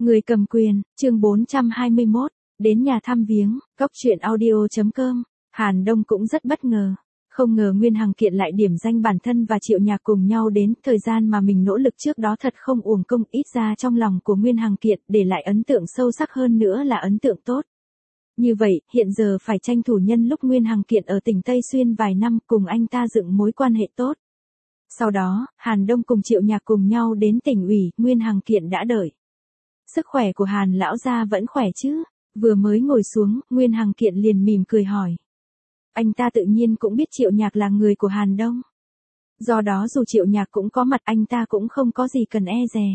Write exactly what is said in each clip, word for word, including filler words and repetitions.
Người cầm quyền, chương bốn trăm hai mươi mốt, đến nhà thăm viếng, góc truyện audio chấm com. Hàn Đông cũng rất bất ngờ. Không ngờ Nguyên Hằng Kiện lại điểm danh bản thân và Triệu Nhạc cùng nhau đến, thời gian mà mình nỗ lực trước đó thật không uổng công, ít ra trong lòng của Nguyên Hằng Kiện để lại ấn tượng sâu sắc hơn nữa là ấn tượng tốt. Như vậy, hiện giờ phải tranh thủ nhân lúc Nguyên Hằng Kiện ở tỉnh Tây Xuyên vài năm cùng anh ta dựng mối quan hệ tốt. Sau đó, Hàn Đông cùng Triệu Nhạc cùng nhau đến tỉnh ủy, Nguyên Hằng Kiện đã đợi. Sức khỏe của Hàn lão gia vẫn khỏe chứ? Vừa mới ngồi xuống, Nguyên Hằng Kiện liền mỉm cười hỏi. Anh ta tự nhiên cũng biết Triệu Nhạc là người của Hàn Đông. Do đó dù Triệu Nhạc cũng có mặt anh ta cũng không có gì cần e dè.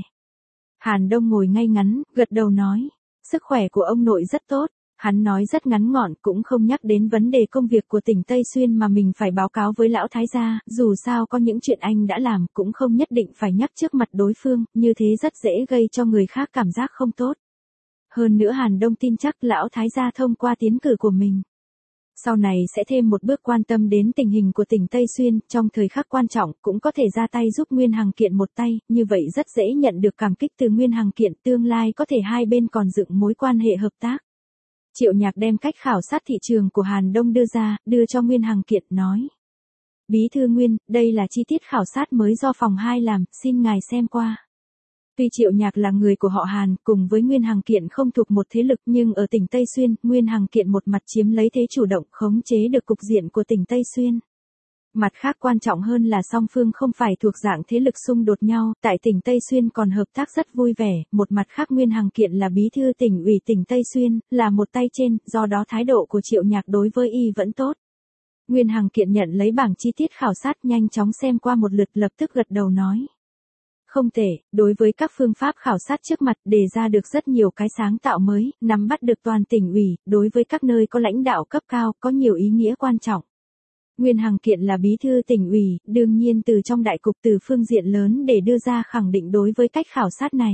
Hàn Đông ngồi ngay ngắn, gật đầu nói. Sức khỏe của ông nội rất tốt. Hắn nói rất ngắn gọn, cũng không nhắc đến vấn đề công việc của tỉnh Tây Xuyên mà mình phải báo cáo với lão thái gia, dù sao có những chuyện anh đã làm cũng không nhất định phải nhắc trước mặt đối phương, như thế rất dễ gây cho người khác cảm giác không tốt. Hơn nữa Hàn Đông tin chắc lão thái gia thông qua tiến cử của mình, sau này sẽ thêm một bước quan tâm đến tình hình của tỉnh Tây Xuyên, trong thời khắc quan trọng cũng có thể ra tay giúp Nguyên Hằng Kiện một tay, như vậy rất dễ nhận được cảm kích từ Nguyên Hằng Kiện, tương lai có thể hai bên còn dựng mối quan hệ hợp tác. Triệu Nhạc đem cách khảo sát thị trường của Hàn Đông đưa ra, đưa cho Nguyên Hằng Kiện, nói. Bí thư Nguyên, đây là chi tiết khảo sát mới do phòng hai làm, xin ngài xem qua. Tuy Triệu Nhạc là người của họ Hàn, cùng với Nguyên Hằng Kiện không thuộc một thế lực, nhưng ở tỉnh Tây Xuyên, Nguyên Hằng Kiện một mặt chiếm lấy thế chủ động, khống chế được cục diện của tỉnh Tây Xuyên. Mặt khác quan trọng hơn là song phương không phải thuộc dạng thế lực xung đột nhau, tại tỉnh Tây Xuyên còn hợp tác rất vui vẻ, một mặt khác Nguyên Hằng Kiện là bí thư tỉnh ủy tỉnh Tây Xuyên, là một tay trên, do đó thái độ của Triệu Nhạc đối với y vẫn tốt. Nguyên Hằng Kiện nhận lấy bảng chi tiết khảo sát, nhanh chóng xem qua một lượt, lập tức gật đầu nói. Không tệ, đối với các phương pháp khảo sát trước mặt đề ra được rất nhiều cái sáng tạo mới, nắm bắt được toàn tỉnh ủy, đối với các nơi có lãnh đạo cấp cao, có nhiều ý nghĩa quan trọng. Nguyên Hằng Kiện là bí thư tỉnh ủy, đương nhiên từ trong đại cục từ phương diện lớn để đưa ra khẳng định đối với cách khảo sát này.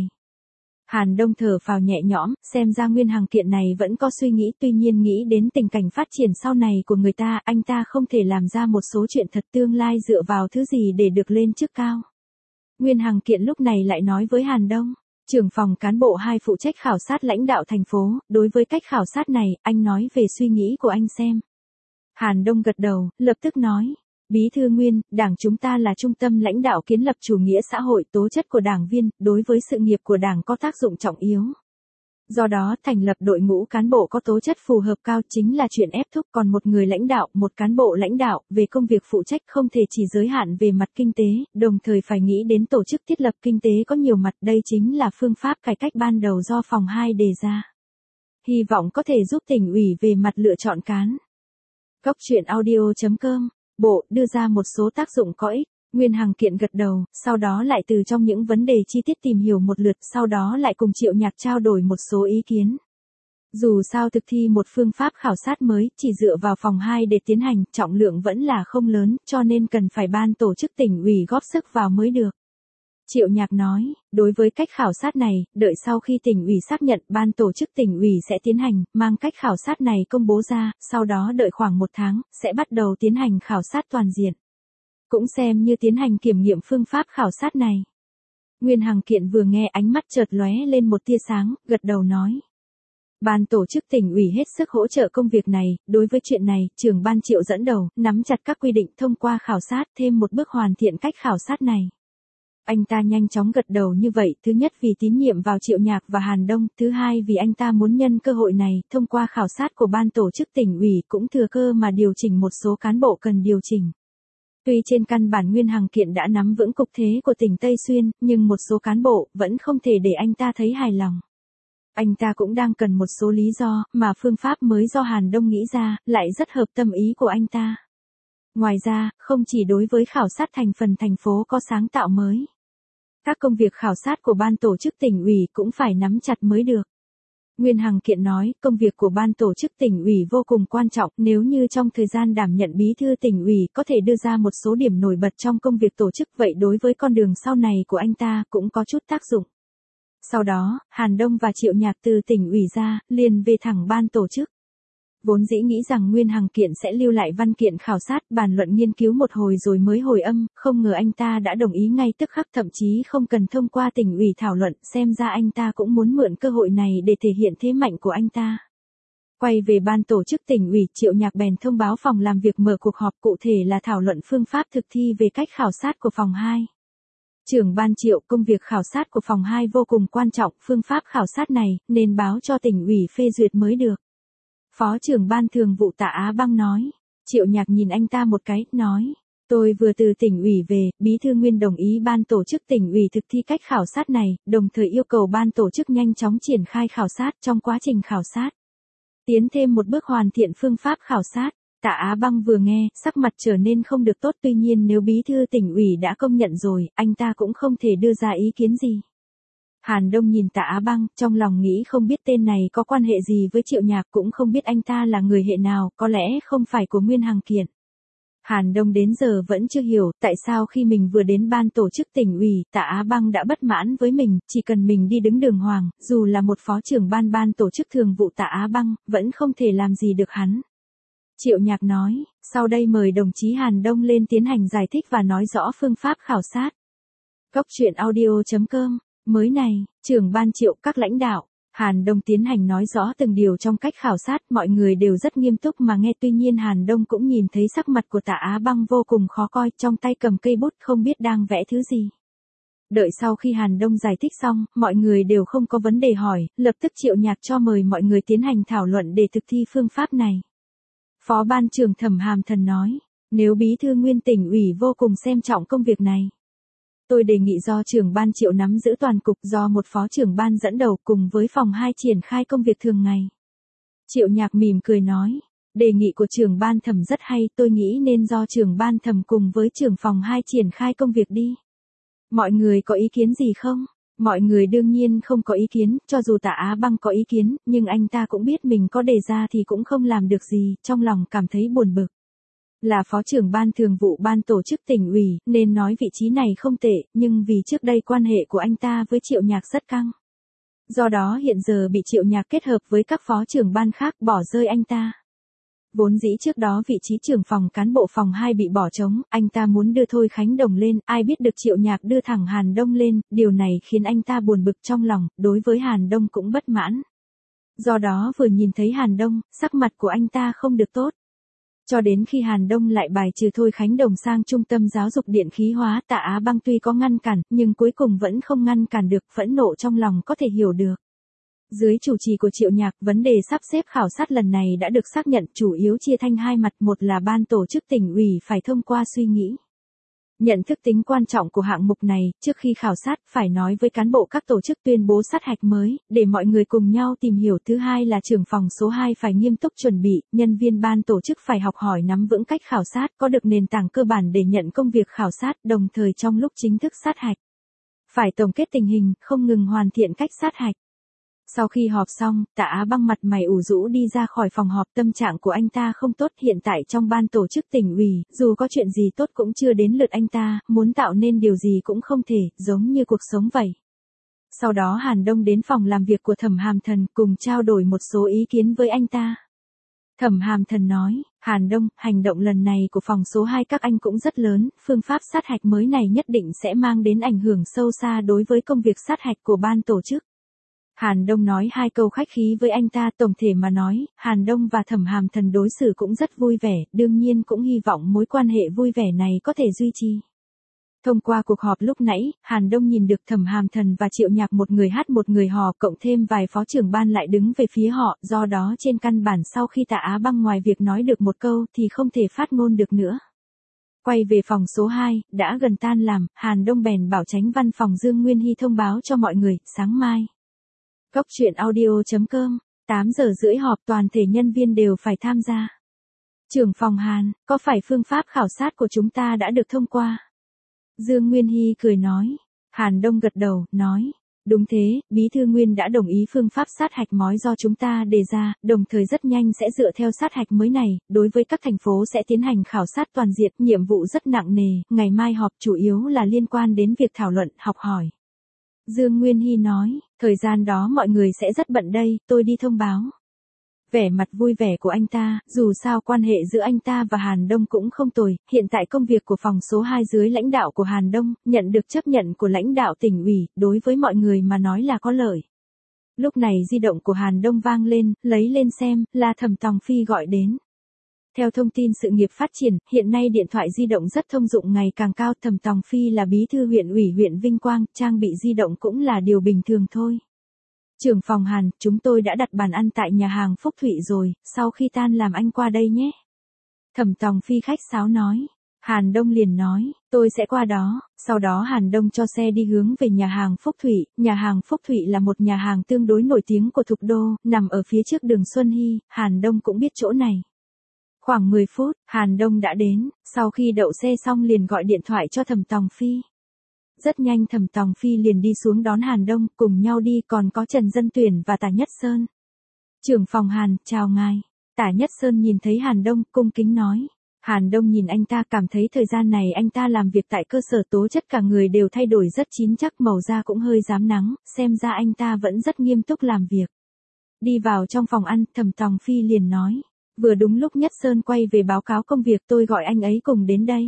Hàn Đông thở phào nhẹ nhõm, xem ra Nguyên Hằng Kiện này vẫn có suy nghĩ, tuy nhiên nghĩ đến tình cảnh phát triển sau này của người ta, anh ta không thể làm ra một số chuyện thật tương lai dựa vào thứ gì để được lên chức cao. Nguyên Hằng Kiện lúc này lại nói với Hàn Đông, trưởng phòng cán bộ hai phụ trách khảo sát lãnh đạo thành phố, đối với cách khảo sát này, anh nói về suy nghĩ của anh xem. Hàn Đông gật đầu, lập tức nói, Bí thư Nguyên, đảng chúng ta là trung tâm lãnh đạo kiến lập chủ nghĩa xã hội, tố chất của đảng viên, đối với sự nghiệp của đảng có tác dụng trọng yếu. Do đó, thành lập đội ngũ cán bộ có tố chất phù hợp cao chính là chuyện ép thúc, còn một người lãnh đạo, một cán bộ lãnh đạo, về công việc phụ trách không thể chỉ giới hạn về mặt kinh tế, đồng thời phải nghĩ đến tổ chức thiết lập kinh tế có nhiều mặt, đây chính là phương pháp cải cách ban đầu do phòng hai đề ra. Hy vọng có thể giúp tỉnh ủy về mặt lựa chọn cán. Góc truyện audio chấm com, bộ, đưa ra một số tác dụng có ích. Nguyên Hằng Kiện gật đầu, sau đó lại từ trong những vấn đề chi tiết tìm hiểu một lượt, sau đó lại cùng Triệu Nhạc trao đổi một số ý kiến. Dù sao thực thi một phương pháp khảo sát mới, chỉ dựa vào phòng hai để tiến hành, trọng lượng vẫn là không lớn, cho nên cần phải ban tổ chức tỉnh ủy góp sức vào mới được. Triệu Nhạc nói, đối với cách khảo sát này, đợi sau khi tỉnh ủy xác nhận, ban tổ chức tỉnh ủy sẽ tiến hành, mang cách khảo sát này công bố ra, sau đó đợi khoảng một tháng, sẽ bắt đầu tiến hành khảo sát toàn diện. Cũng xem như tiến hành kiểm nghiệm phương pháp khảo sát này. Nguyên Hằng Kiện vừa nghe ánh mắt chợt lóe lên một tia sáng, gật đầu nói. Ban tổ chức tỉnh ủy hết sức hỗ trợ công việc này, đối với chuyện này, trưởng ban Triệu dẫn đầu, nắm chặt các quy định thông qua khảo sát, thêm một bước hoàn thiện cách khảo sát này. Anh ta nhanh chóng gật đầu như vậy, thứ nhất vì tín nhiệm vào Triệu Nhạc và Hàn Đông, thứ hai vì anh ta muốn nhân cơ hội này, thông qua khảo sát của ban tổ chức tỉnh ủy cũng thừa cơ mà điều chỉnh một số cán bộ cần điều chỉnh. Tuy trên căn bản Nguyên Hằng Kiện đã nắm vững cục thế của tỉnh Tây Xuyên, nhưng một số cán bộ vẫn không thể để anh ta thấy hài lòng. Anh ta cũng đang cần một số lý do, mà phương pháp mới do Hàn Đông nghĩ ra, lại rất hợp tâm ý của anh ta. Ngoài ra, không chỉ đối với khảo sát thành phần thành phố có sáng tạo mới. Các công việc khảo sát của ban tổ chức tỉnh ủy cũng phải nắm chặt mới được. Nguyên Hằng Kiện nói, công việc của ban tổ chức tỉnh ủy vô cùng quan trọng, nếu như trong thời gian đảm nhận bí thư tỉnh ủy có thể đưa ra một số điểm nổi bật trong công việc tổ chức, vậy đối với con đường sau này của anh ta cũng có chút tác dụng. Sau đó, Hàn Đông và Triệu Nhạc từ tỉnh ủy ra, liền về thẳng ban tổ chức. Vốn dĩ nghĩ rằng Nguyên Hằng Kiện sẽ lưu lại văn kiện khảo sát, bàn luận nghiên cứu một hồi rồi mới hồi âm, không ngờ anh ta đã đồng ý ngay tức khắc, thậm chí không cần thông qua tỉnh ủy thảo luận, xem ra anh ta cũng muốn mượn cơ hội này để thể hiện thế mạnh của anh ta. Quay về ban tổ chức tỉnh ủy, Triệu Nhạc bèn thông báo phòng làm việc mở cuộc họp, cụ thể là thảo luận phương pháp thực thi về cách khảo sát của phòng hai. Trưởng ban Triệu, công việc khảo sát của phòng hai vô cùng quan trọng, phương pháp khảo sát này nên báo cho tỉnh ủy phê duyệt mới được. Phó trưởng ban thường vụ Tạ Á Băng nói. Triệu Nhạc nhìn anh ta một cái, nói. Tôi vừa từ tỉnh ủy về, Bí thư Nguyên đồng ý ban tổ chức tỉnh ủy thực thi cách khảo sát này, đồng thời yêu cầu ban tổ chức nhanh chóng triển khai khảo sát. Trong quá trình khảo sát, tiến thêm một bước hoàn thiện phương pháp khảo sát. Tạ Á Băng vừa nghe, sắc mặt trở nên không được tốt, tuy nhiên nếu bí thư tỉnh ủy đã công nhận rồi, anh ta cũng không thể đưa ra ý kiến gì. Hàn Đông nhìn Tạ Á Băng, trong lòng nghĩ không biết tên này có quan hệ gì với Triệu Nhạc, cũng không biết anh ta là người hệ nào, có lẽ không phải của Nguyên Hằng Kiện. Hàn Đông đến giờ vẫn chưa hiểu tại sao khi mình vừa đến ban tổ chức tỉnh ủy, Tạ Á Băng đã bất mãn với mình, chỉ cần mình đi đứng đường hoàng, dù là một phó trưởng ban ban tổ chức thường vụ Tạ Á Băng, vẫn không thể làm gì được hắn. Triệu Nhạc nói, sau đây mời đồng chí Hàn Đông lên tiến hành giải thích và nói rõ phương pháp khảo sát. Góc truyện audio chấm com, mới này, trưởng ban Triệu, các lãnh đạo, Hàn Đông tiến hành nói rõ từng điều trong cách khảo sát, mọi người đều rất nghiêm túc mà nghe, tuy nhiên Hàn Đông cũng nhìn thấy sắc mặt của Tạ Á Băng vô cùng khó coi, trong tay cầm cây bút không biết đang vẽ thứ gì. Đợi sau khi Hàn Đông giải thích xong, mọi người đều không có vấn đề hỏi, lập tức Triệu Nhạc cho mời mọi người tiến hành thảo luận để thực thi phương pháp này. Phó ban trưởng Thẩm Hàm Thần nói, nếu bí thư Nguyên tỉnh ủy vô cùng xem trọng công việc này, tôi đề nghị do trưởng ban Triệu nắm giữ toàn cục, do một phó trưởng ban dẫn đầu cùng với phòng hai triển khai công việc thường ngày. Triệu Nhạc mỉm cười nói, đề nghị của trưởng ban Thẩm rất hay, tôi nghĩ nên do trưởng ban Thẩm cùng với trưởng phòng hai triển khai công việc đi. Mọi người có ý kiến gì không? Mọi người đương nhiên không có ý kiến, cho dù Tạ Á Băng có ý kiến, nhưng anh ta cũng biết mình có đề ra thì cũng không làm được gì, trong lòng cảm thấy buồn bực. Là phó trưởng ban thường vụ ban tổ chức tỉnh ủy, nên nói vị trí này không tệ, nhưng vì trước đây quan hệ của anh ta với Triệu Nhạc rất căng. Do đó hiện giờ bị Triệu Nhạc kết hợp với các phó trưởng ban khác bỏ rơi anh ta. Vốn dĩ trước đó vị trí trưởng phòng cán bộ phòng hai bị bỏ trống, anh ta muốn đưa Thôi Khánh Đồng lên, ai biết được Triệu Nhạc đưa thẳng Hàn Đông lên, điều này khiến anh ta buồn bực trong lòng, đối với Hàn Đông cũng bất mãn. Do đó vừa nhìn thấy Hàn Đông, sắc mặt của anh ta không được tốt. Cho đến khi Hàn Đông lại bài trừ Thôi Khánh Đồng sang trung tâm giáo dục điện khí hóa, Tạ Á Băng tuy có ngăn cản, nhưng cuối cùng vẫn không ngăn cản được, phẫn nộ trong lòng có thể hiểu được. Dưới chủ trì của Triệu Nhạc, vấn đề sắp xếp khảo sát lần này đã được xác nhận, chủ yếu chia thành hai mặt, một là ban tổ chức tỉnh ủy phải thông qua suy nghĩ, nhận thức tính quan trọng của hạng mục này, trước khi khảo sát phải nói với cán bộ các tổ chức tuyên bố sát hạch mới, để mọi người cùng nhau tìm hiểu. Thứ hai là trưởng phòng số hai phải nghiêm túc chuẩn bị, nhân viên ban tổ chức phải học hỏi nắm vững cách khảo sát, có được nền tảng cơ bản để nhận công việc khảo sát, đồng thời trong lúc chính thức sát hạch, phải tổng kết tình hình, không ngừng hoàn thiện cách sát hạch. Sau khi họp xong, Tạ Á Băng mặt mày ủ rũ đi ra khỏi phòng họp, tâm trạng của anh ta không tốt, hiện tại trong ban tổ chức tỉnh ủy, dù có chuyện gì tốt cũng chưa đến lượt anh ta, muốn tạo nên điều gì cũng không thể, giống như cuộc sống vậy. Sau đó Hàn Đông đến phòng làm việc của Thẩm Hàm Thần cùng trao đổi một số ý kiến với anh ta. Thẩm Hàm Thần nói, Hàn Đông, hành động lần này của phòng số hai các anh cũng rất lớn, phương pháp sát hạch mới này nhất định sẽ mang đến ảnh hưởng sâu xa đối với công việc sát hạch của ban tổ chức. Hàn Đông nói hai câu khách khí với anh ta, tổng thể mà nói, Hàn Đông và Thẩm Hàm Thần đối xử cũng rất vui vẻ, đương nhiên cũng hy vọng mối quan hệ vui vẻ này có thể duy trì. Thông qua cuộc họp lúc nãy, Hàn Đông nhìn được Thẩm Hàm Thần và Triệu Nhạc một người hát một người hò, cộng thêm vài phó trưởng ban lại đứng về phía họ, do đó trên căn bản sau khi Tạ Á Băng ngoài việc nói được một câu thì không thể phát ngôn được nữa. Quay về phòng số hai, đã gần tan làm, Hàn Đông bèn bảo chánh văn phòng Dương Nguyên Hy thông báo cho mọi người, sáng mai. Góc truyện audio chấm com, tám giờ rưỡi họp, toàn thể nhân viên đều phải tham gia. Trưởng phòng Hàn, có phải phương pháp khảo sát của chúng ta đã được thông qua? Dương Nguyên Hy cười nói. Hàn Đông gật đầu, nói. Đúng thế, Bí thư Nguyên đã đồng ý phương pháp sát hạch mới do chúng ta đề ra, đồng thời rất nhanh sẽ dựa theo sát hạch mới này, đối với các thành phố sẽ tiến hành khảo sát toàn diện, nhiệm vụ rất nặng nề, ngày mai họp chủ yếu là liên quan đến việc thảo luận, học hỏi. Dương Nguyên Hy nói, thời gian đó mọi người sẽ rất bận đây, tôi đi thông báo. Vẻ mặt vui vẻ của anh ta, dù sao quan hệ giữa anh ta và Hàn Đông cũng không tồi, hiện tại công việc của phòng số hai dưới lãnh đạo của Hàn Đông, nhận được chấp nhận của lãnh đạo tỉnh ủy, đối với mọi người mà nói là có lợi. Lúc này di động của Hàn Đông vang lên, lấy lên xem, là Thẩm Tòng Phi gọi đến. Theo thông tin sự nghiệp phát triển, hiện nay điện thoại di động rất thông dụng ngày càng cao. Thẩm Tòng Phi là bí thư huyện ủy huyện Vinh Quang, trang bị di động cũng là điều bình thường thôi. Trưởng phòng Hàn, chúng tôi đã đặt bàn ăn tại nhà hàng Phúc Thụy rồi, sau khi tan làm anh qua đây nhé. Thẩm Tòng Phi khách sáo nói. Hàn Đông liền nói, tôi sẽ qua đó. Sau đó Hàn Đông cho xe đi hướng về nhà hàng Phúc Thụy. Nhà hàng Phúc Thụy là một nhà hàng tương đối nổi tiếng của Thục Đô, nằm ở phía trước đường Xuân Hy, Hàn Đông cũng biết chỗ này. Khoảng mười phút, Hàn Đông đã đến, sau khi đậu xe xong liền gọi điện thoại cho Thẩm Tòng Phi. Rất nhanh Thẩm Tòng Phi liền đi xuống đón Hàn Đông, cùng nhau đi còn có Trần Dân Tuyển và Tả Nhất Sơn. Trưởng phòng Hàn, chào ngài. Tả Nhất Sơn nhìn thấy Hàn Đông, cung kính nói. Hàn Đông nhìn anh ta cảm thấy thời gian này anh ta làm việc tại cơ sở tố chất cả người đều thay đổi rất chín chắc, màu da cũng hơi rám nắng, xem ra anh ta vẫn rất nghiêm túc làm việc. Đi vào trong phòng ăn, Thẩm Tòng Phi liền nói. Vừa đúng lúc Nhất Sơn quay về báo cáo công việc, tôi gọi anh ấy cùng đến đây.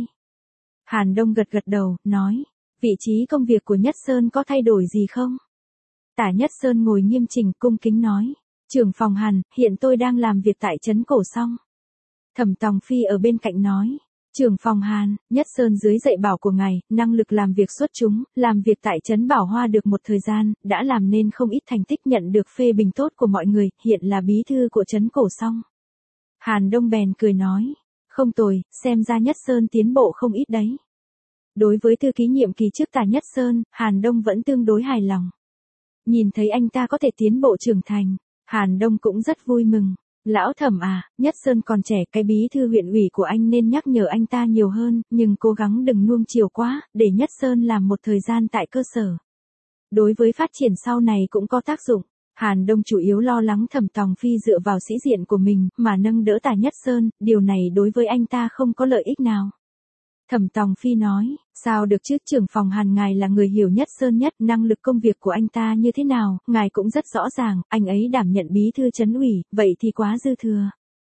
Hàn Đông gật gật đầu, nói. Vị trí công việc của Nhất Sơn có thay đổi gì không? Tả Nhất Sơn ngồi nghiêm chỉnh cung kính nói. Trưởng phòng Hàn, hiện tôi đang làm việc tại trấn Cổ Song. Thẩm Tòng Phi ở bên cạnh nói. Trưởng phòng Hàn, Nhất Sơn dưới dạy bảo của ngài, năng lực làm việc xuất chúng, làm việc tại trấn Bảo Hoa được một thời gian, đã làm nên không ít thành tích, nhận được phê bình tốt của mọi người, hiện là bí thư của trấn Cổ Song. Hàn Đông bèn cười nói. Không tồi, xem ra Nhất Sơn tiến bộ không ít đấy. Đối với thư ký nhiệm kỳ trước Tả Nhất Sơn, Hàn Đông vẫn tương đối hài lòng. Nhìn thấy anh ta có thể tiến bộ trưởng thành, Hàn Đông cũng rất vui mừng. Lão Thẩm à, Nhất Sơn còn trẻ, cái bí thư huyện ủy của anh nên nhắc nhở anh ta nhiều hơn, nhưng cố gắng đừng nuông chiều quá, để Nhất Sơn làm một thời gian tại cơ sở. Đối với phát triển sau này cũng có tác dụng. Hàn Đông chủ yếu lo lắng Thẩm Tòng Phi dựa vào sĩ diện của mình mà nâng đỡ Tả Nhất Sơn, điều này đối với anh ta không có lợi ích nào. Thẩm Tòng Phi nói, sao được chứ, trưởng phòng Hàn, ngài là người hiểu Nhất Sơn nhất, năng lực công việc của anh ta như thế nào, ngài cũng rất rõ ràng, anh ấy đảm nhận bí thư trấn ủy, vậy thì quá dư thừa.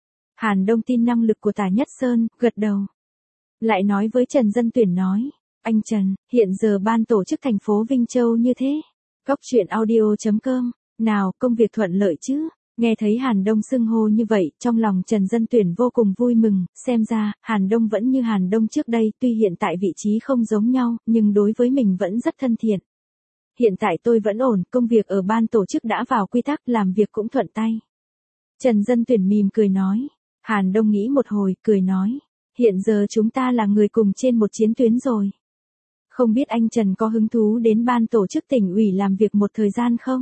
Hàn Đông tin năng lực của Tả Nhất Sơn, gật đầu. Lại nói với Trần Dân Tuyển nói, anh Trần, hiện giờ ban tổ chức thành phố Vinh Châu như thế. Cóc truyện audio chấm com, nào, công việc thuận lợi chứ? Nghe thấy Hàn Đông xưng hô như vậy, trong lòng Trần Dân Tuyển vô cùng vui mừng, xem ra, Hàn Đông vẫn như Hàn Đông trước đây, tuy hiện tại vị trí không giống nhau, nhưng đối với mình vẫn rất thân thiện. Hiện tại tôi vẫn ổn, công việc ở ban tổ chức đã vào quy tắc, làm việc cũng thuận tay. Trần Dân Tuyển mỉm cười nói. Hàn Đông nghĩ một hồi, cười nói. Hiện giờ chúng ta là người cùng trên một chiến tuyến rồi. Không biết anh Trần có hứng thú đến ban tổ chức tỉnh ủy làm việc một thời gian không?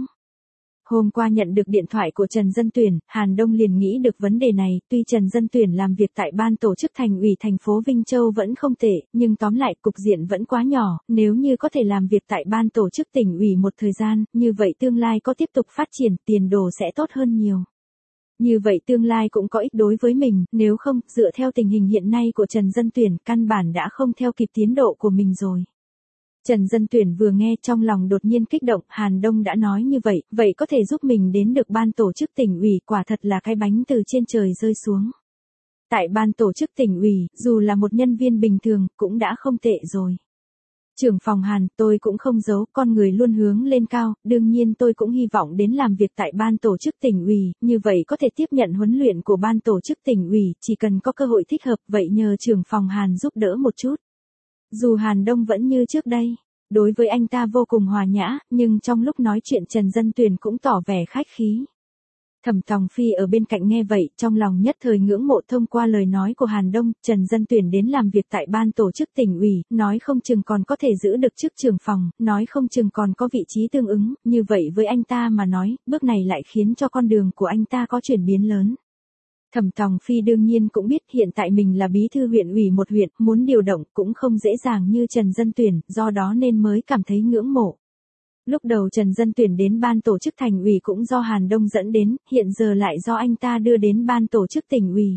Hôm qua nhận được điện thoại của Trần Dân Tuyển, Hàn Đông liền nghĩ được vấn đề này, tuy Trần Dân Tuyển làm việc tại ban tổ chức thành ủy thành phố Vinh Châu vẫn không tệ, nhưng tóm lại cục diện vẫn quá nhỏ, nếu như có thể làm việc tại ban tổ chức tỉnh ủy một thời gian, như vậy tương lai có tiếp tục phát triển, tiền đồ sẽ tốt hơn nhiều. Như vậy tương lai cũng có ích đối với mình, nếu không, dựa theo tình hình hiện nay của Trần Dân Tuyển, căn bản đã không theo kịp tiến độ của mình rồi. Trần Dân Tuyển vừa nghe trong lòng đột nhiên kích động, Hàn Đông đã nói như vậy, vậy có thể giúp mình đến được ban tổ chức tỉnh ủy, quả thật là cái bánh từ trên trời rơi xuống. Tại ban tổ chức tỉnh ủy, dù là một nhân viên bình thường, cũng đã không tệ rồi. Trưởng phòng Hàn, tôi cũng không giấu, con người luôn hướng lên cao, đương nhiên tôi cũng hy vọng đến làm việc tại ban tổ chức tỉnh ủy, như vậy có thể tiếp nhận huấn luyện của ban tổ chức tỉnh ủy, chỉ cần có cơ hội thích hợp, vậy nhờ trưởng phòng Hàn giúp đỡ một chút. Dù Hàn Đông vẫn như trước đây, đối với anh ta vô cùng hòa nhã, nhưng trong lúc nói chuyện Trần Dân Tuyển cũng tỏ vẻ khách khí. Thẩm Tòng Phi ở bên cạnh nghe vậy, trong lòng nhất thời ngưỡng mộ. Thông qua lời nói của Hàn Đông, Trần Dân Tuyển đến làm việc tại ban tổ chức tỉnh ủy, nói không chừng còn có thể giữ được chức trưởng phòng, nói không chừng còn có vị trí tương ứng, như vậy với anh ta mà nói, bước này lại khiến cho con đường của anh ta có chuyển biến lớn. Thẩm Tòng Phi đương nhiên cũng biết hiện tại mình là bí thư huyện ủy một huyện, muốn điều động cũng không dễ dàng như Trần Dân Tuyển, do đó nên mới cảm thấy ngưỡng mộ. Lúc đầu Trần Dân Tuyển đến ban tổ chức thành ủy cũng do Hàn Đông dẫn đến, hiện giờ lại do anh ta đưa đến ban tổ chức tỉnh ủy.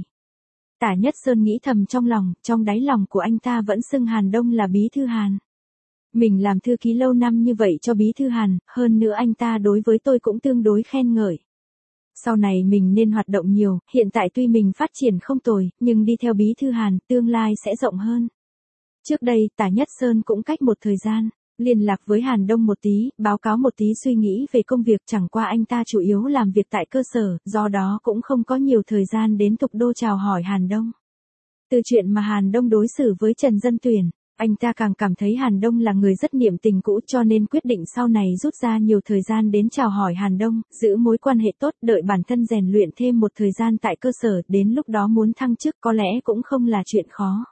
Tả Nhất Sơn nghĩ thầm trong lòng, trong đáy lòng của anh ta vẫn xưng Hàn Đông là bí thư Hàn. Mình làm thư ký lâu năm như vậy cho bí thư Hàn, hơn nữa anh ta đối với tôi cũng tương đối khen ngợi. Sau này mình nên hoạt động nhiều, hiện tại tuy mình phát triển không tồi, nhưng đi theo bí thư Hàn, tương lai sẽ rộng hơn. Trước đây, Tả Nhất Sơn cũng cách một thời gian, liên lạc với Hàn Đông một tí, báo cáo một tí suy nghĩ về công việc, chẳng qua anh ta chủ yếu làm việc tại cơ sở, do đó cũng không có nhiều thời gian đến Tục Đô chào hỏi Hàn Đông. Từ chuyện mà Hàn Đông đối xử với Trần Dân Tuyển, anh ta càng cảm thấy Hàn Đông là người rất niệm tình cũ, cho nên quyết định sau này rút ra nhiều thời gian đến chào hỏi Hàn Đông, giữ mối quan hệ tốt, đợi bản thân rèn luyện thêm một thời gian tại cơ sở, đến lúc đó muốn thăng chức có lẽ cũng không là chuyện khó.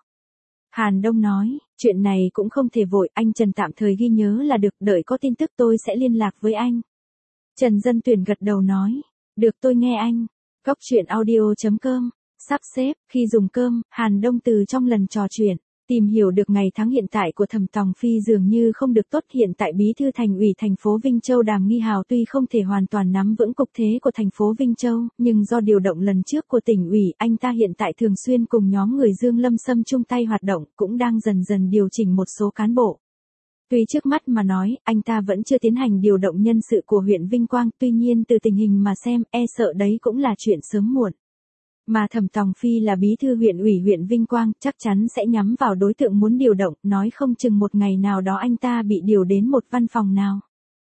Hàn Đông nói, chuyện này cũng không thể vội, anh Trần tạm thời ghi nhớ là được, đợi có tin tức tôi sẽ liên lạc với anh. Trần Dân Tuyển gật đầu nói, được, tôi nghe anh. Cóc truyện audio chấm com, sắp xếp, khi dùng cơm, Hàn Đông từ trong lần trò chuyện, tìm hiểu được ngày tháng hiện tại của Thẩm Tòng Phi dường như không được tốt. Hiện tại bí thư thành ủy thành phố Vinh Châu Đàm Nghi Hào tuy không thể hoàn toàn nắm vững cục thế của thành phố Vinh Châu, nhưng do điều động lần trước của tỉnh ủy, anh ta hiện tại thường xuyên cùng nhóm người Dương Lâm Sâm chung tay hoạt động, cũng đang dần dần điều chỉnh một số cán bộ. Tuy trước mắt mà nói, anh ta vẫn chưa tiến hành điều động nhân sự của huyện Vinh Quang, tuy nhiên từ tình hình mà xem, e sợ đấy cũng là chuyện sớm muộn. Mà Thẩm Tòng Phi là bí thư huyện ủy huyện Vinh Quang, chắc chắn sẽ nhắm vào đối tượng muốn điều động, nói không chừng một ngày nào đó anh ta bị điều đến một văn phòng nào.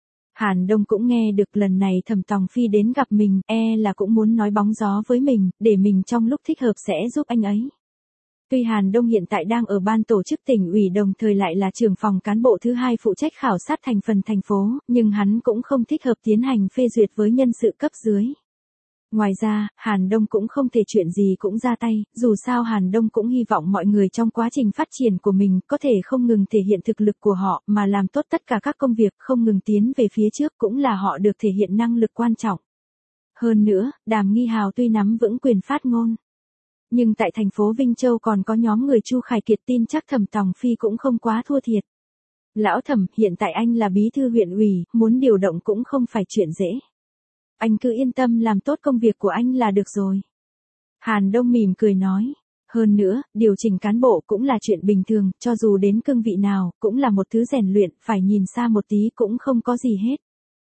Hàn Đông cũng nghe được lần này Thẩm Tòng Phi đến gặp mình, e là cũng muốn nói bóng gió với mình, để mình trong lúc thích hợp sẽ giúp anh ấy. Tuy Hàn Đông hiện tại đang ở ban tổ chức tỉnh ủy đồng thời lại là trưởng phòng cán bộ thứ hai phụ trách khảo sát thành phần thành phố, nhưng hắn cũng không thích hợp tiến hành phê duyệt với nhân sự cấp dưới. Ngoài ra, Hàn Đông cũng không thể chuyện gì cũng ra tay, dù sao Hàn Đông cũng hy vọng mọi người trong quá trình phát triển của mình có thể không ngừng thể hiện thực lực của họ mà làm tốt tất cả các công việc, không ngừng tiến về phía trước, cũng là họ được thể hiện năng lực quan trọng. Hơn nữa, Đàm Nghi Hào tuy nắm vững quyền phát ngôn, nhưng tại thành phố Vinh Châu còn có nhóm người Chu Khải Kiệt, tin chắc Thẩm Tòng Phi cũng không quá thua thiệt. Lão Thẩm, hiện tại anh là bí thư huyện ủy, muốn điều động cũng không phải chuyện dễ. Anh cứ yên tâm làm tốt công việc của anh là được rồi. Hàn Đông mỉm cười nói. Hơn nữa, điều chỉnh cán bộ cũng là chuyện bình thường, cho dù đến cương vị nào, cũng là một thứ rèn luyện, phải nhìn xa một tí cũng không có gì hết.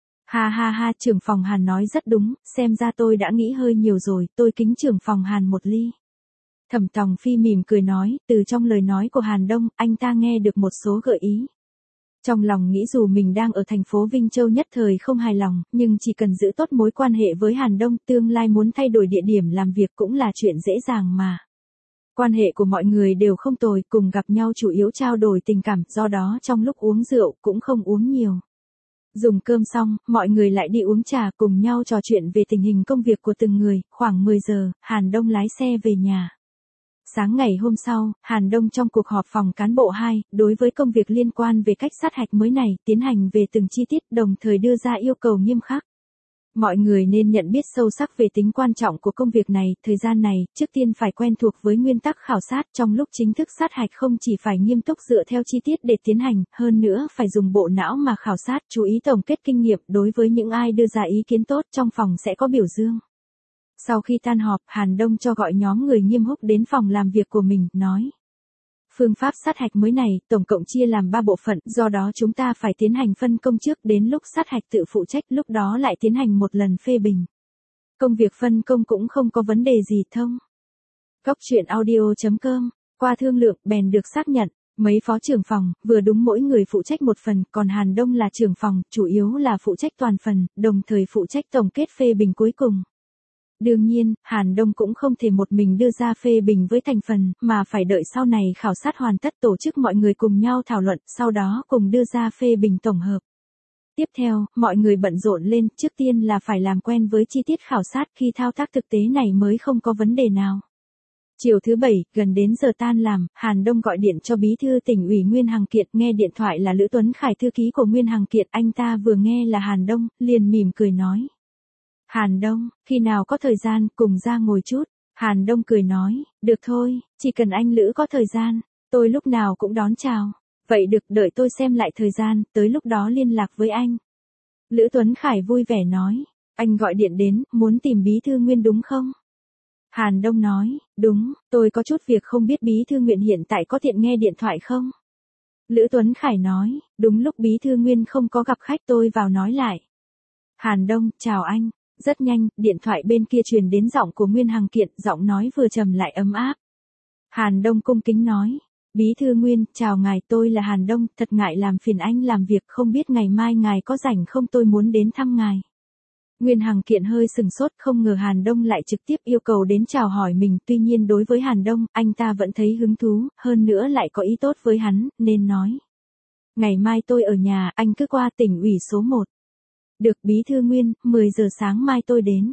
Ha ha ha, trưởng phòng Hàn nói rất đúng, xem ra tôi đã nghĩ hơi nhiều rồi, tôi kính trưởng phòng Hàn một ly. Thẩm Tòng Phi mỉm cười nói, từ trong lời nói của Hàn Đông, anh ta nghe được một số gợi ý. Trong lòng nghĩ dù mình đang ở thành phố Vinh Châu nhất thời không hài lòng, nhưng chỉ cần giữ tốt mối quan hệ với Hàn Đông, tương lai muốn thay đổi địa điểm làm việc cũng là chuyện dễ dàng mà. Quan hệ của mọi người đều không tồi, cùng gặp nhau chủ yếu trao đổi tình cảm, do đó trong lúc uống rượu cũng không uống nhiều. Dùng cơm xong, mọi người lại đi uống trà cùng nhau trò chuyện về tình hình công việc của từng người, khoảng mười giờ, Hàn Đông lái xe về nhà. Sáng ngày hôm sau, Hàn Đông trong cuộc họp phòng cán bộ hai, đối với công việc liên quan về cách sát hạch mới này, tiến hành về từng chi tiết, đồng thời đưa ra yêu cầu nghiêm khắc. Mọi người nên nhận biết sâu sắc về tính quan trọng của công việc này, thời gian này, trước tiên phải quen thuộc với nguyên tắc khảo sát, trong lúc chính thức sát hạch không chỉ phải nghiêm túc dựa theo chi tiết để tiến hành, hơn nữa phải dùng bộ não mà khảo sát, chú ý tổng kết kinh nghiệm, đối với những ai đưa ra ý kiến tốt trong phòng sẽ có biểu dương. Sau khi tan họp, Hàn Đông cho gọi nhóm người Nghiêm Húc đến phòng làm việc của mình, nói. Phương pháp sát hạch mới này, tổng cộng chia làm ba bộ phận, do đó chúng ta phải tiến hành phân công trước, đến lúc sát hạch tự phụ trách, lúc đó lại tiến hành một lần phê bình. Công việc phân công cũng không có vấn đề gì thông. Cóc truyện audio chấm com, qua thương lượng, bèn được xác nhận. Mấy phó trưởng phòng, vừa đúng mỗi người phụ trách một phần, còn Hàn Đông là trưởng phòng, chủ yếu là phụ trách toàn phần, đồng thời phụ trách tổng kết phê bình cuối cùng. Đương nhiên, Hàn Đông cũng không thể một mình đưa ra phê bình với thành phần, mà phải đợi sau này khảo sát hoàn tất tổ chức mọi người cùng nhau thảo luận, sau đó cùng đưa ra phê bình tổng hợp. Tiếp theo, mọi người bận rộn lên, trước tiên là phải làm quen với chi tiết khảo sát, khi thao tác thực tế này mới không có vấn đề nào. Chiều thứ bảy, gần đến giờ tan làm, Hàn Đông gọi điện cho bí thư tỉnh ủy Nguyên Hằng Kiệt, nghe điện thoại là Lữ Tuấn Khải, thư ký của Nguyên Hằng Kiệt, anh ta vừa nghe là Hàn Đông, liền mỉm cười nói. Hàn Đông, khi nào có thời gian, cùng ra ngồi chút. Hàn Đông cười nói, được thôi, chỉ cần anh Lữ có thời gian, tôi lúc nào cũng đón chào. Vậy được, đợi tôi xem lại thời gian, tới lúc đó liên lạc với anh. Lữ Tuấn Khải vui vẻ nói, anh gọi điện đến, muốn tìm bí thư Nguyên đúng không? Hàn Đông nói, đúng, tôi có chút việc không biết bí thư Nguyên hiện tại có tiện nghe điện thoại không? Lữ Tuấn Khải nói, đúng lúc bí thư Nguyên không có gặp khách tôi vào nói lại. Hàn Đông, chào anh. Rất nhanh, điện thoại bên kia truyền đến giọng của Nguyên Hằng Kiện, giọng nói vừa trầm lại ấm áp. Hàn Đông cung kính nói. Bí thư Nguyên, chào ngài, tôi là Hàn Đông, thật ngại làm phiền anh làm việc, không biết ngày mai ngài có rảnh không, tôi muốn đến thăm ngài. Nguyên Hằng Kiện hơi sừng sốt, không ngờ Hàn Đông lại trực tiếp yêu cầu đến chào hỏi mình, tuy nhiên đối với Hàn Đông, anh ta vẫn thấy hứng thú, hơn nữa lại có ý tốt với hắn, nên nói. Ngày mai tôi ở nhà, anh cứ qua tỉnh ủy số một. Được Bí thư Nguyên, mười giờ sáng mai tôi đến.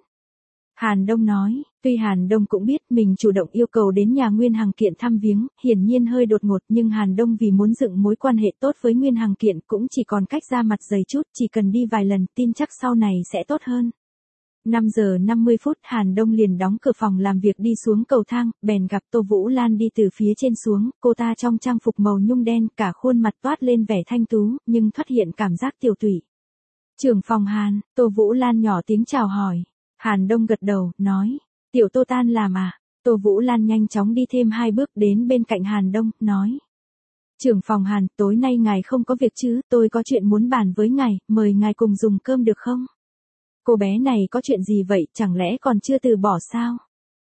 Hàn Đông nói, tuy Hàn Đông cũng biết mình chủ động yêu cầu đến nhà Nguyên Hằng Kiện thăm viếng, hiển nhiên hơi đột ngột, nhưng Hàn Đông vì muốn dựng mối quan hệ tốt với Nguyên Hằng Kiện cũng chỉ còn cách ra mặt dày chút, chỉ cần đi vài lần, tin chắc sau này sẽ tốt hơn. năm giờ năm mươi phút Hàn Đông liền đóng cửa phòng làm việc đi xuống cầu thang, bèn gặp Tô Vũ Lan đi từ phía trên xuống, cô ta trong trang phục màu nhung đen, cả khuôn mặt toát lên vẻ thanh tú, nhưng thoát hiện cảm giác tiều tụy. Trưởng phòng Hàn, Tô Vũ Lan nhỏ tiếng chào hỏi. Hàn Đông gật đầu, nói, tiểu Tô tan làm à? Tô Vũ Lan nhanh chóng đi thêm hai bước đến bên cạnh Hàn Đông, nói. Trưởng phòng Hàn, tối nay ngài không có việc chứ, tôi có chuyện muốn bàn với ngài, mời ngài cùng dùng cơm được không? Cô bé này có chuyện gì vậy, chẳng lẽ còn chưa từ bỏ sao?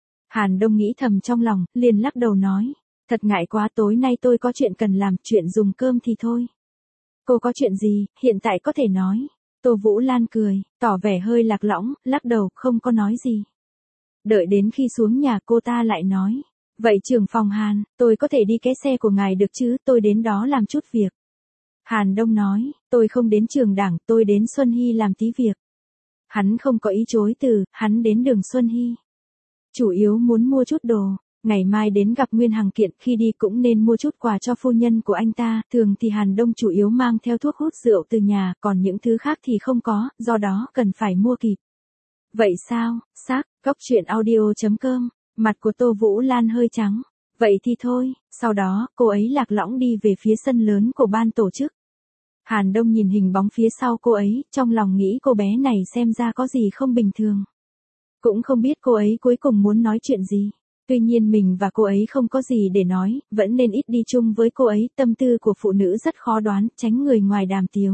Hàn Đông nghĩ thầm trong lòng, liền lắc đầu nói, thật ngại quá, tối nay tôi có chuyện cần làm, chuyện dùng cơm thì thôi. Cô có chuyện gì, hiện tại có thể nói. Tô Vũ Lan cười, tỏ vẻ hơi lạc lõng, lắc đầu, không có nói gì. Đợi đến khi xuống nhà cô ta lại nói, vậy trưởng phòng Hàn, tôi có thể đi cái xe của ngài được chứ, tôi đến đó làm chút việc. Hàn Đông nói, tôi không đến trường đảng, tôi đến Xuân Hy làm tí việc. Hắn không có ý chối từ, hắn đến đường Xuân Hy. Chủ yếu muốn mua chút đồ. Ngày mai đến gặp Nguyên Hằng Kiện, khi đi cũng nên mua chút quà cho phu nhân của anh ta, thường thì Hàn Đông chủ yếu mang theo thuốc hút rượu từ nhà, còn những thứ khác thì không có, do đó cần phải mua kịp. Vậy sao, xác, góc truyện audio chấm com, mặt của Tô Vũ Lan hơi trắng. Vậy thì thôi, sau đó, cô ấy lạc lõng đi về phía sân lớn của ban tổ chức. Hàn Đông nhìn hình bóng phía sau cô ấy, trong lòng nghĩ cô bé này xem ra có gì không bình thường. Cũng không biết cô ấy cuối cùng muốn nói chuyện gì. Tuy nhiên mình và cô ấy không có gì để nói, vẫn nên ít đi chung với cô ấy, tâm tư của phụ nữ rất khó đoán, tránh người ngoài đàm tiếu.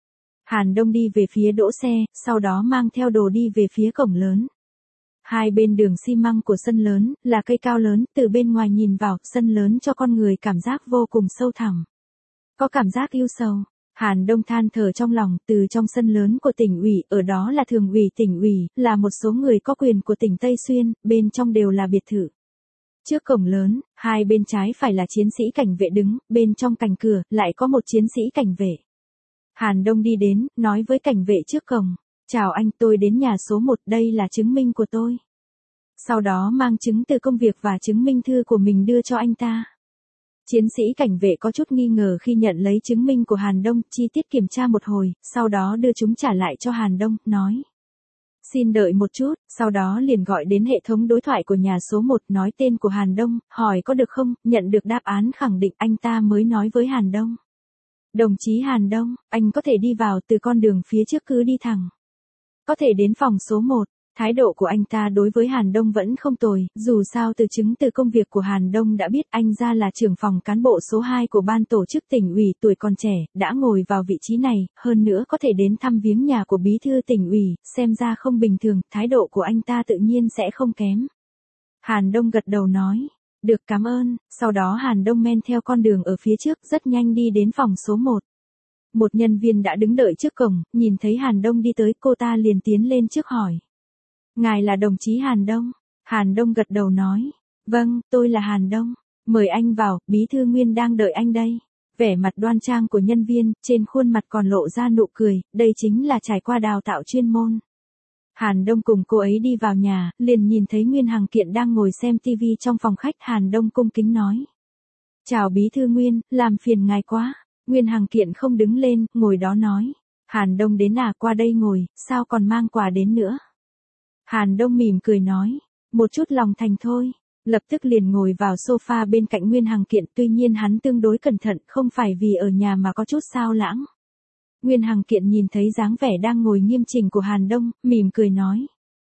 Hàn Đông đi về phía đỗ xe, sau đó mang theo đồ đi về phía cổng lớn. Hai bên đường xi măng của sân lớn, là cây cao lớn, từ bên ngoài nhìn vào, sân lớn cho con người cảm giác vô cùng sâu thẳm. Có cảm giác yêu sầu. Hàn Đông than thở trong lòng, từ trong sân lớn của tỉnh ủy, ở đó là thường ủy tỉnh ủy, là một số người có quyền của tỉnh Tây Xuyên, bên trong đều là biệt thự. Trước cổng lớn, hai bên trái phải là chiến sĩ cảnh vệ đứng, bên trong cạnh cửa, lại có một chiến sĩ cảnh vệ. Hàn Đông đi đến, nói với cảnh vệ trước cổng, chào anh, tôi đến nhà số một, đây là chứng minh của tôi. Sau đó mang chứng từ công việc và chứng minh thư của mình đưa cho anh ta. Chiến sĩ cảnh vệ có chút nghi ngờ khi nhận lấy chứng minh của Hàn Đông, chi tiết kiểm tra một hồi, sau đó đưa chúng trả lại cho Hàn Đông, nói. Xin đợi một chút, sau đó liền gọi đến hệ thống đối thoại của nhà số một, nói tên của Hàn Đông, hỏi có được không, nhận được đáp án khẳng định, anh ta mới nói với Hàn Đông. Đồng chí Hàn Đông, anh có thể đi vào từ con đường phía trước, cứ đi thẳng. Có thể đến phòng số một. Thái độ của anh ta đối với Hàn Đông vẫn không tồi, dù sao từ chứng từ công việc của Hàn Đông đã biết anh ra là trưởng phòng cán bộ số hai của ban tổ chức tỉnh ủy, tuổi còn trẻ, đã ngồi vào vị trí này, hơn nữa có thể đến thăm viếng nhà của bí thư tỉnh ủy, xem ra không bình thường, thái độ của anh ta tự nhiên sẽ không kém. Hàn Đông gật đầu nói, được, cảm ơn, sau đó Hàn Đông men theo con đường ở phía trước, rất nhanh đi đến phòng số một. Một nhân viên đã đứng đợi trước cổng, nhìn thấy Hàn Đông đi tới, cô ta liền tiến lên trước hỏi. Ngài là đồng chí Hàn Đông? Hàn Đông gật đầu nói. Vâng, tôi là Hàn Đông. Mời anh vào, bí thư Nguyên đang đợi anh đây. Vẻ mặt đoan trang của nhân viên, trên khuôn mặt còn lộ ra nụ cười, đây chính là trải qua đào tạo chuyên môn. Hàn Đông cùng cô ấy đi vào nhà, liền nhìn thấy Nguyên Hằng Kiện đang ngồi xem tivi trong phòng khách. Hàn Đông cung kính nói. Chào bí thư Nguyên, làm phiền ngài quá. Nguyên Hằng Kiện không đứng lên, ngồi đó nói. Hàn Đông đến à, qua đây ngồi, sao còn mang quà đến nữa? Hàn Đông mỉm cười nói, một chút lòng thành thôi, lập tức liền ngồi vào sofa bên cạnh Nguyên Hằng Kiện, tuy nhiên hắn tương đối cẩn thận, không phải vì ở nhà mà có chút sao lãng. Nguyên Hằng Kiện nhìn thấy dáng vẻ đang ngồi nghiêm chỉnh của Hàn Đông, mỉm cười nói,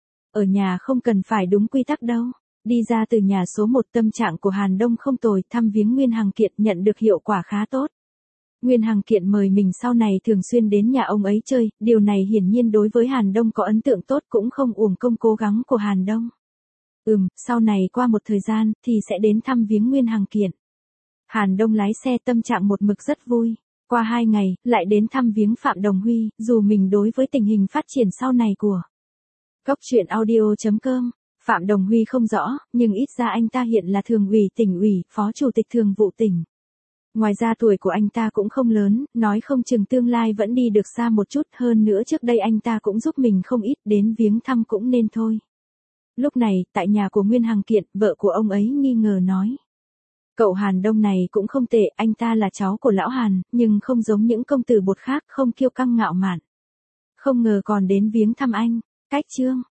ở nhà không cần phải đúng quy tắc đâu. Đi ra từ nhà số một, tâm trạng của Hàn Đông không tồi, thăm viếng Nguyên Hằng Kiện nhận được hiệu quả khá tốt. Nguyên Hằng Kiện mời mình sau này thường xuyên đến nhà ông ấy chơi, điều này hiển nhiên đối với Hàn Đông có ấn tượng tốt, cũng không uổng công cố gắng của Hàn Đông. Ừm, sau này qua một thời gian, thì sẽ đến thăm viếng Nguyên Hằng Kiện. Hàn Đông lái xe tâm trạng một mực rất vui. Qua hai ngày, lại đến thăm viếng Phạm Đồng Huy, dù mình đối với tình hình phát triển sau này của Cốc truyện audio chấm com, Phạm Đồng Huy không rõ, nhưng ít ra anh ta hiện là thường ủy tỉnh ủy, phó chủ tịch thường vụ tỉnh. Ngoài ra tuổi của anh ta cũng không lớn, nói không chừng tương lai vẫn đi được xa một chút, hơn nữa trước đây anh ta cũng giúp mình không ít, đến viếng thăm cũng nên thôi. Lúc này, tại nhà của Nguyên Hằng Kiện, vợ của ông ấy nghi ngờ nói. Cậu Hàn Đông này cũng không tệ, anh ta là cháu của lão Hàn, nhưng không giống những công tử bột khác, không kiêu căng ngạo mạn. Không ngờ còn đến viếng thăm anh. Cách chương